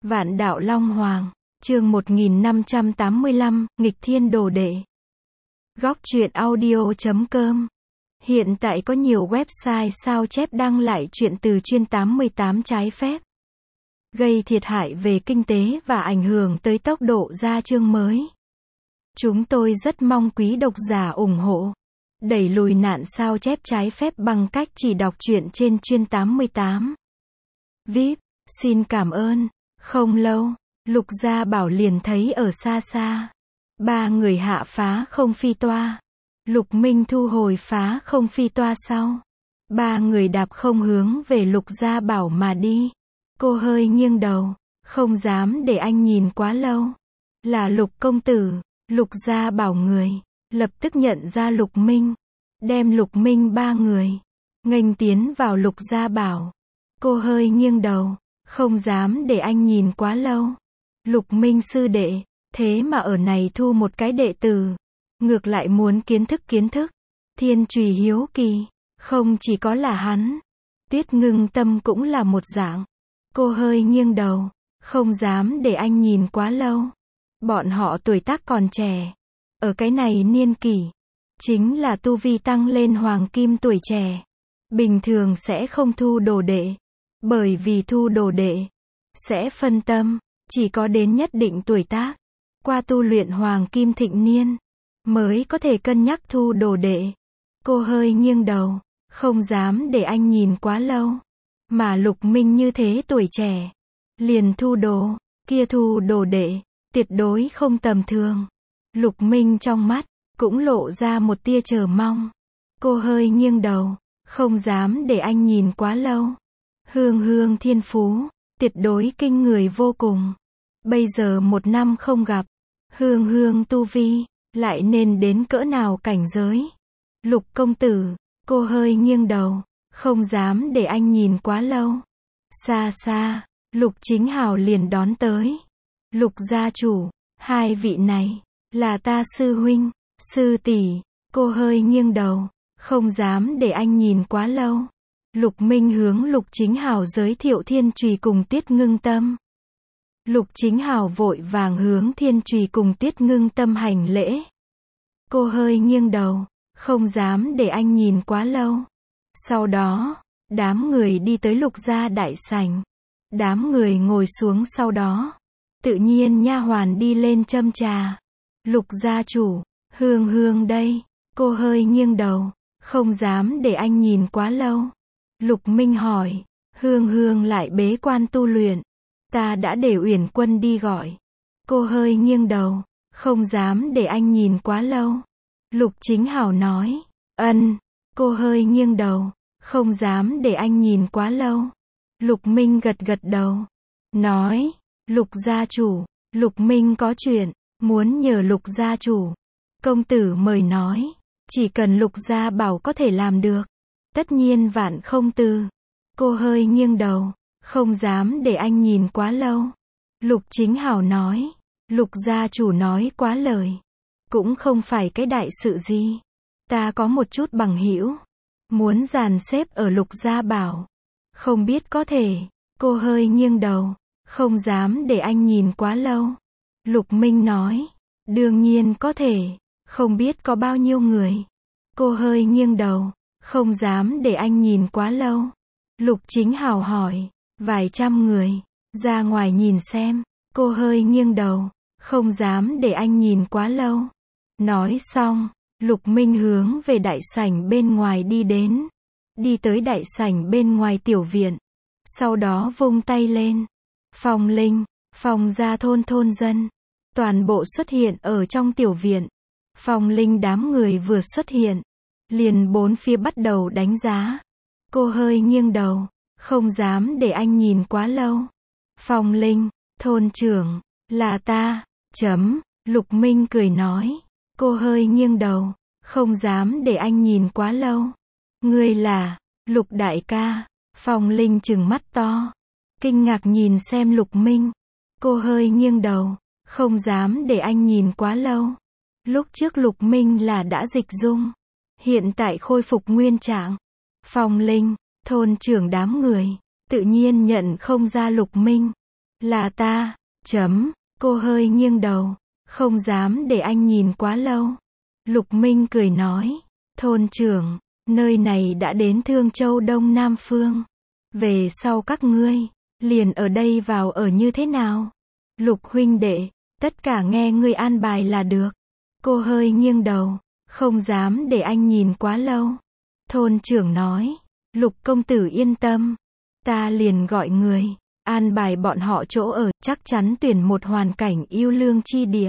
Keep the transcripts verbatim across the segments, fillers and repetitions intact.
Vạn đạo Long Hoàng, chương một nghìn năm trăm tám mươi lăm, nghịch thiên đồ đệ. Góc truyện audio chấm com. Hiện tại có nhiều website sao chép đăng lại truyện từ chuyên tám mươi tám trái phép, gây thiệt hại về kinh tế và ảnh hưởng tới tốc độ ra chương mới. Chúng tôi rất mong quý độc giả ủng hộ, đẩy lùi nạn sao chép trái phép bằng cách chỉ đọc truyện trên chuyên tám mươi tám. vê i pê, xin cảm ơn. Không lâu, Lục Gia Bảo liền thấy ở xa xa ba người hạ phá không phi toa. Lục Minh thu hồi phá không phi toa sau, ba người đạp không hướng về Lục Gia Bảo mà đi. Cô hơi nghiêng đầu, không dám để anh nhìn quá lâu. Là Lục công tử. Lục Gia Bảo người lập tức nhận ra Lục Minh, đem Lục Minh ba người nghênh tiến vào Lục Gia Bảo. Cô hơi nghiêng đầu, không dám để anh nhìn quá lâu. Lục Minh sư đệ, thế mà ở này thu một cái đệ tử, ngược lại muốn kiến thức kiến thức. Thiên Trùy hiếu kỳ, không chỉ có là hắn, Tuyết Ngưng Tâm cũng là một dạng. Cô hơi nghiêng đầu, không dám để anh nhìn quá lâu. Bọn họ tuổi tác còn trẻ, ở cái này niên kỷ, chính là tu vi tăng lên hoàng kim tuổi trẻ. Bình thường sẽ không thu đồ đệ, bởi vì thu đồ đệ sẽ phân tâm, chỉ có đến nhất định tuổi tác, qua tu luyện hoàng kim thịnh niên, mới có thể cân nhắc thu đồ đệ. Cô hơi nghiêng đầu, không dám để anh nhìn quá lâu. Mà Lục Minh như thế tuổi trẻ, liền thu đồ, kia thu đồ đệ, tuyệt đối không tầm thường. Lục Minh trong mắt, cũng lộ ra một tia chờ mong. Cô hơi nghiêng đầu, không dám để anh nhìn quá lâu. Hương Hương thiên phú, tuyệt đối kinh người vô cùng. Bây giờ một năm không gặp, Hương Hương tu vi, lại nên đến cỡ nào cảnh giới. Lục công tử, cô hơi nghiêng đầu, không dám để anh nhìn quá lâu. Xa xa, Lục Chính Hào liền đón tới. Lục gia chủ, hai vị này, là ta sư huynh, sư tỷ. Cô hơi nghiêng đầu, không dám để anh nhìn quá lâu. Lục Minh hướng Lục Chính Hào giới thiệu Thiên Trùy cùng Tuyết Ngưng Tâm. Lục Chính Hào vội vàng hướng Thiên Trùy cùng Tuyết Ngưng Tâm hành lễ. Cô hơi nghiêng đầu, không dám để anh nhìn quá lâu. Sau đó, đám người đi tới Lục gia đại sảnh. Đám người ngồi xuống sau đó, tự nhiên nha hoàn đi lên châm trà. Lục gia chủ, Hương Hương đây. Cô hơi nghiêng đầu, không dám để anh nhìn quá lâu. Lục Minh hỏi, Hương Hương lại bế quan tu luyện, ta đã để Uyển Quân đi gọi. Cô hơi nghiêng đầu, không dám để anh nhìn quá lâu. Lục Chính Hào nói, ân. Cô hơi nghiêng đầu, không dám để anh nhìn quá lâu. Lục Minh gật gật đầu, nói, Lục gia chủ, Lục Minh có chuyện, muốn nhờ Lục gia chủ. Công tử mời nói, chỉ cần Lục gia bảo có thể làm được, tất nhiên vạn không từ. Cô hơi nghiêng đầu, không dám để anh nhìn quá lâu. Lục Chính Hào nói, Lục gia chủ nói quá lời, cũng không phải cái đại sự gì. Ta có một chút bằng hữu, muốn dàn xếp ở Lục gia bảo, không biết có thể. Cô hơi nghiêng đầu, không dám để anh nhìn quá lâu. Lục Minh nói, đương nhiên có thể, không biết có bao nhiêu người. Cô hơi nghiêng đầu, không dám để anh nhìn quá lâu. Lục Chính Hào hỏi, vài trăm người, ra ngoài nhìn xem. Cô hơi nghiêng đầu, không dám để anh nhìn quá lâu. Nói xong, Lục Minh hướng về đại sảnh bên ngoài đi đến. Đi tới đại sảnh bên ngoài tiểu viện. Sau đó vung tay lên. Phong linh, Phong gia thôn thôn dân, toàn bộ xuất hiện ở trong tiểu viện. Phong linh đám người vừa xuất hiện, liền bốn phía bắt đầu đánh giá. Cô hơi nghiêng đầu, không dám để anh nhìn quá lâu. Phong linh, thôn trưởng, là ta, chấm. Lục Minh cười nói. Cô hơi nghiêng đầu, không dám để anh nhìn quá lâu. Ngươi là, Lục đại ca. Phong linh trừng mắt to, kinh ngạc nhìn xem Lục Minh. Cô hơi nghiêng đầu, không dám để anh nhìn quá lâu. Lúc trước Lục Minh là đã dịch dung, hiện tại khôi phục nguyên trạng. Phong linh, thôn trưởng đám người, tự nhiên nhận không ra Lục Minh. Là ta, chấm, cô hơi nghiêng đầu, không dám để anh nhìn quá lâu. Lục Minh cười nói, thôn trưởng, nơi này đã đến Thương Châu Đông Nam Phương. Về sau các ngươi, liền ở đây vào ở như thế nào? Lục huynh đệ, tất cả nghe ngươi an bài là được. Cô hơi nghiêng đầu, không dám để anh nhìn quá lâu. Thôn trưởng nói, Lục công tử yên tâm, ta liền gọi người, an bài bọn họ chỗ ở, chắc chắn tuyển một hoàn cảnh yêu lương chi địa.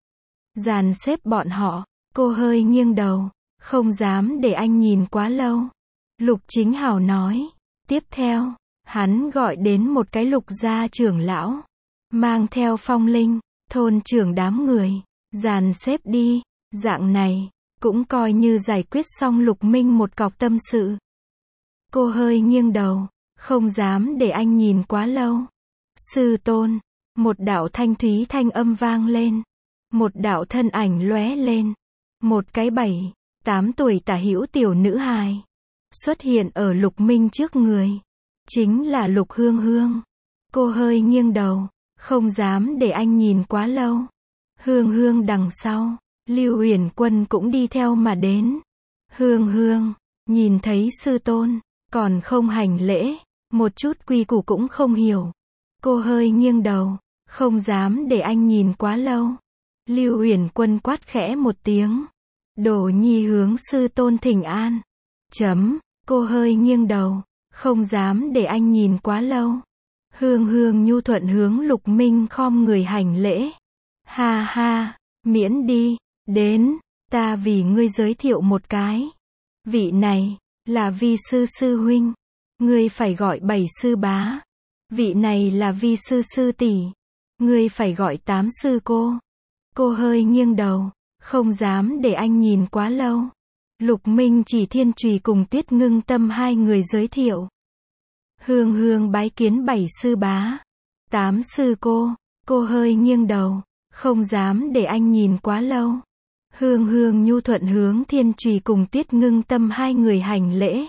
Dàn xếp bọn họ, cô hơi nghiêng đầu, không dám để anh nhìn quá lâu. Lục Chính Hào nói, tiếp theo, hắn gọi đến một cái Lục gia trưởng lão, mang theo Phong Linh, thôn trưởng đám người, dàn xếp đi, dạng này, cũng coi như giải quyết xong Lục Minh một cọc tâm sự. Cô hơi nghiêng đầu, không dám để anh nhìn quá lâu. Sư tôn, một đạo thanh thúy thanh âm vang lên, một đạo thân ảnh lóe lên, một cái bảy, tám tuổi tả hữu tiểu nữ hài, xuất hiện ở Lục Minh trước người, chính là Lục Hương Hương. Cô hơi nghiêng đầu, không dám để anh nhìn quá lâu. Hương Hương đằng sau, Lưu Uyển Quân cũng đi theo mà đến. Hương Hương, nhìn thấy sư tôn, còn không hành lễ, một chút quy củ cũng không hiểu. Cô hơi nghiêng đầu, không dám để anh nhìn quá lâu. Lưu Uyển Quân quát khẽ một tiếng. Đồ nhi hướng sư tôn thỉnh an. Chấm, cô hơi nghiêng đầu, không dám để anh nhìn quá lâu. Hương Hương nhu thuận hướng Lục Minh khom người hành lễ. Ha ha, miễn đi, đến, ta vì ngươi giới thiệu một cái. Vị này, là Vi sư sư huynh. Ngươi phải gọi bảy sư bá. Vị này là Vi sư sư tỷ. Ngươi phải gọi tám sư cô. Cô hơi nghiêng đầu, không dám để anh nhìn quá lâu. Lục Minh chỉ Thiên Trùy cùng Tuyết Ngưng Tâm hai người giới thiệu. Hương Hương bái kiến bảy sư bá, tám sư cô. Cô hơi nghiêng đầu, không dám để anh nhìn quá lâu. Hương Hương nhu thuận hướng Thiên Trùy cùng Tuyết Ngưng Tâm hai người hành lễ.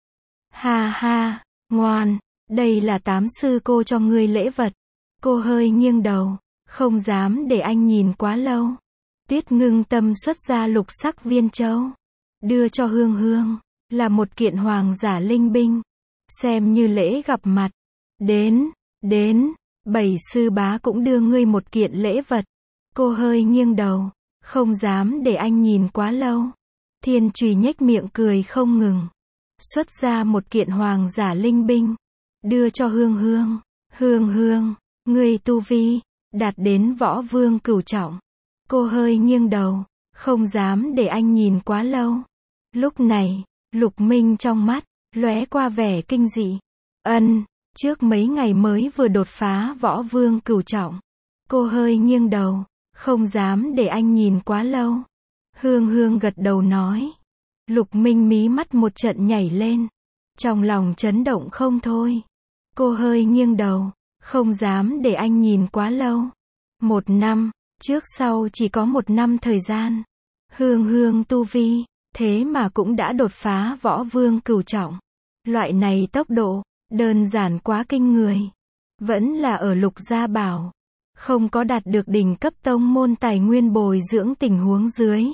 Ha ha, ngoan, đây là tám sư cô cho ngươi lễ vật. Cô hơi nghiêng đầu, không dám để anh nhìn quá lâu. Tuyết Ngưng Tâm xuất ra lục sắc viên châu, đưa cho Hương Hương, là một kiện hoàng giả linh binh, xem như lễ gặp mặt. Đến, đến, bảy sư bá cũng đưa ngươi một kiện lễ vật. Cô hơi nghiêng đầu, không dám để anh nhìn quá lâu. Thiên Trùy nhếch miệng cười không ngừng, xuất ra một kiện hoàng giả linh binh, đưa cho Hương Hương. Hương Hương, ngươi tu vi đạt đến võ vương cửu trọng. Cô hơi nghiêng đầu, không dám để anh nhìn quá lâu. Lúc này, Lục Minh trong mắt lóe qua vẻ kinh dị. Ân, trước mấy ngày mới vừa đột phá võ vương cửu trọng. Cô hơi nghiêng đầu, không dám để anh nhìn quá lâu. Hương Hương gật đầu nói. Lục Minh mí mắt một trận nhảy lên, trong lòng chấn động không thôi. Cô hơi nghiêng đầu, không dám để anh nhìn quá lâu. Một năm, trước sau chỉ có một năm thời gian. Hương Hương tu vi, thế mà cũng đã đột phá võ vương cửu trọng. Loại này tốc độ, đơn giản quá kinh người. Vẫn là ở Lục Gia Bảo, không có đạt được đỉnh cấp tông môn tài nguyên bồi dưỡng tình huống dưới.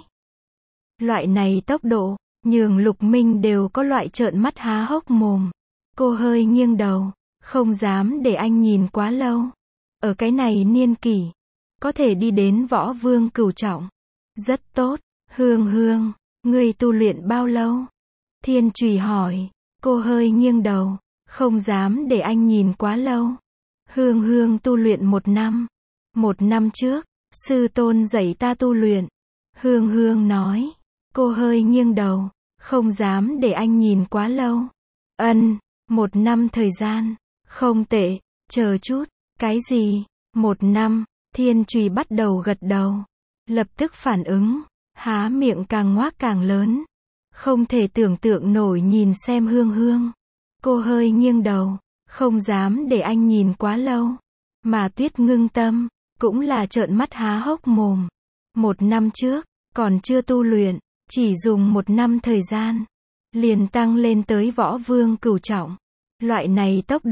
Loại này tốc độ, nhường Lục Minh đều có loại trợn mắt há hốc mồm. Cô hơi nghiêng đầu, không dám để anh nhìn quá lâu. Ở cái này niên kỷ, có thể đi đến võ vương cửu trọng, rất tốt. Hương Hương, ngươi tu luyện bao lâu? Thiên Trùy hỏi. Cô hơi nghiêng đầu, không dám để anh nhìn quá lâu. Hương Hương tu luyện một năm. Một năm trước, sư tôn dạy ta tu luyện. Hương Hương nói. Cô hơi nghiêng đầu, không dám để anh nhìn quá lâu. Ân, một năm thời gian, không tệ, chờ chút, cái gì? Một năm, Thiên Trùy bắt đầu gật đầu, lập tức phản ứng, há miệng càng ngoác càng lớn. Không thể tưởng tượng nổi nhìn xem Hương Hương. Cô hơi nghiêng đầu, không dám để anh nhìn quá lâu. Mà Tuyết Ngưng Tâm, cũng là trợn mắt há hốc mồm. Một năm trước, còn chưa tu luyện, chỉ dùng một năm thời gian, liền tăng lên tới võ vương cửu trọng. Loại này tốc độ,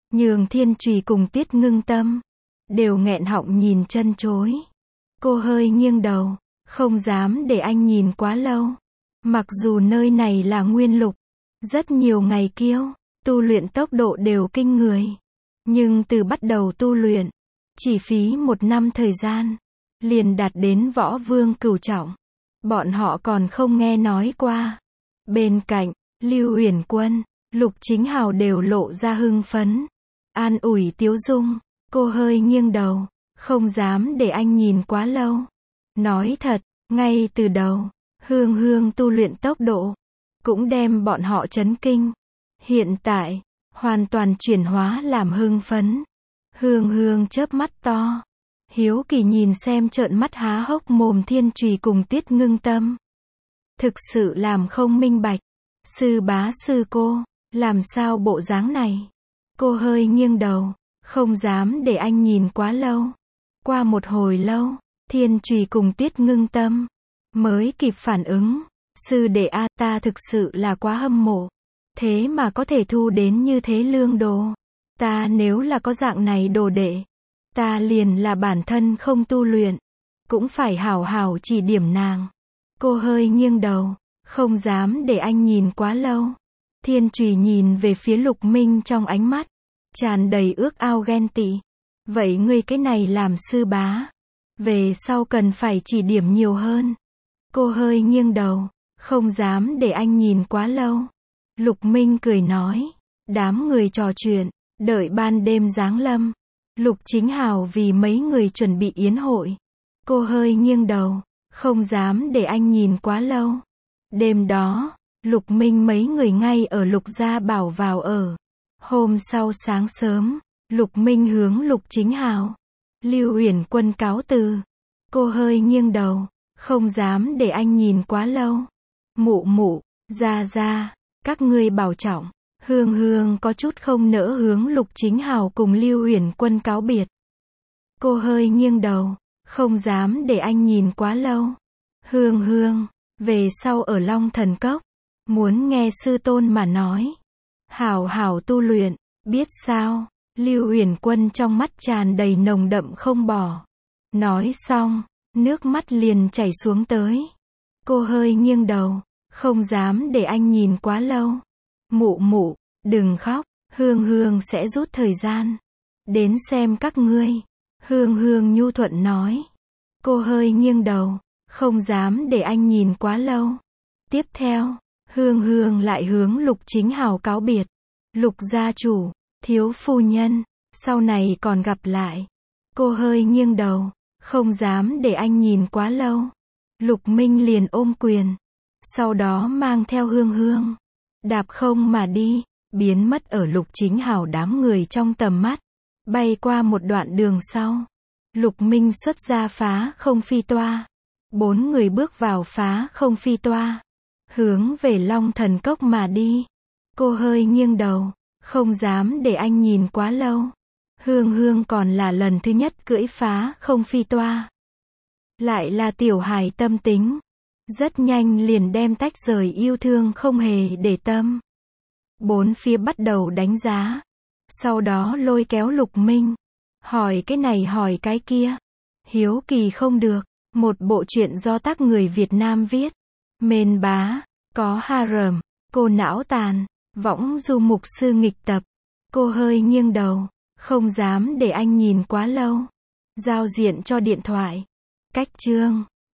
Nhường Thiên Trùy cùng Tuyết Ngưng Tâm đều nghẹn họng nhìn chân chối. Cô hơi nghiêng đầu, không dám để anh nhìn quá lâu. Mặc dù nơi này là Nguyên Lục, rất nhiều ngày kiêu, tu luyện tốc độ đều kinh người. Nhưng từ bắt đầu tu luyện, chỉ phí một năm thời gian, liền đạt đến võ vương cửu trọng. Bọn họ còn không nghe nói qua. Bên cạnh, Lưu Uyển Quân, Lục Chính Hào đều lộ ra hưng phấn. An ủi Tiếu Dung, cô hơi nghiêng đầu, không dám để anh nhìn quá lâu. Nói thật, ngay từ đầu, Hương Hương tu luyện tốc độ, cũng đem bọn họ chấn kinh. Hiện tại, hoàn toàn chuyển hóa làm hưng phấn. Hương Hương chớp mắt to, hiếu kỳ nhìn xem trợn mắt há hốc mồm Thiên Trùy cùng Tuyết Ngưng Tâm. Thực sự làm không minh bạch. Sư bá sư cô, làm sao bộ dáng này? Cô hơi nghiêng đầu, không dám để anh nhìn quá lâu. Qua một hồi lâu, Thiên Trùy cùng Tuyết Ngưng Tâm mới kịp phản ứng. Sư đệ a, ta thực sự là quá hâm mộ. Thế mà có thể thu đến như thế lương đồ. Ta nếu là có dạng này đồ đệ, ta liền là bản thân không tu luyện, cũng phải hảo hảo chỉ điểm nàng. Cô hơi nghiêng đầu, không dám để anh nhìn quá lâu. Thiên Trùy nhìn về phía Lục Minh trong ánh mắt tràn đầy ước ao ghen tị. Vậy ngươi cái này làm sư bá, về sau cần phải chỉ điểm nhiều hơn. Cô hơi nghiêng đầu, không dám để anh nhìn quá lâu. Lục Minh cười nói, đám người trò chuyện, đợi ban đêm giáng lâm. Lục Chính Hào vì mấy người chuẩn bị yến hội. Cô hơi nghiêng đầu, không dám để anh nhìn quá lâu. Đêm đó, Lục Minh mấy người ngay ở Lục gia bảo vào ở. Hôm sau sáng sớm, Lục Minh hướng Lục Chính Hào, Lưu Uyển Quân cáo từ. Cô hơi nghiêng đầu, không dám để anh nhìn quá lâu. Mụ mụ, gia gia, các ngươi bảo trọng. Hương Hương có chút không nỡ hướng Lục Chính Hào cùng Lưu Uyển Quân cáo biệt. Cô hơi nghiêng đầu, không dám để anh nhìn quá lâu. Hương Hương, về sau ở Long Thần Cốc, muốn nghe sư tôn mà nói. Hảo hảo tu luyện, biết sao? Lưu Uyển Quân trong mắt tràn đầy nồng đậm không bỏ. Nói xong, nước mắt liền chảy xuống tới. Cô hơi nghiêng đầu, không dám để anh nhìn quá lâu. Mụ mụ, đừng khóc, Hương Hương sẽ rút thời gian đến xem các ngươi. Hương Hương nhu thuận nói. Cô hơi nghiêng đầu, không dám để anh nhìn quá lâu. Tiếp theo, Hương Hương lại hướng Lục Chính Hào cáo biệt. Lục gia chủ, thiếu phu nhân, sau này còn gặp lại. Cô hơi nghiêng đầu, không dám để anh nhìn quá lâu. Lục Minh liền ôm quyền, sau đó mang theo Hương Hương, đạp không mà đi, biến mất ở Lục Chính Hào đám người trong tầm mắt. Bay qua một đoạn đường sau, Lục Minh xuất ra phá không phi toa. Bốn người bước vào phá không phi toa, hướng về Long Thần Cốc mà đi. Cô hơi nghiêng đầu, không dám để anh nhìn quá lâu. Hương Hương còn là lần thứ nhất cưỡi phá không phi toa. Lại là tiểu hài tâm tính, rất nhanh liền đem tách rời yêu thương không hề để tâm. Bốn phía bắt đầu đánh giá, sau đó lôi kéo Lục Minh, hỏi cái này hỏi cái kia. Hiếu kỳ không được, một bộ truyện do tác người Việt Nam viết. Mên bá, có harem, cô não tàn, võng du mục sư nghịch tập. Cô hơi nghiêng đầu, không dám để anh nhìn quá lâu. Giao diện cho điện thoại. Cách chương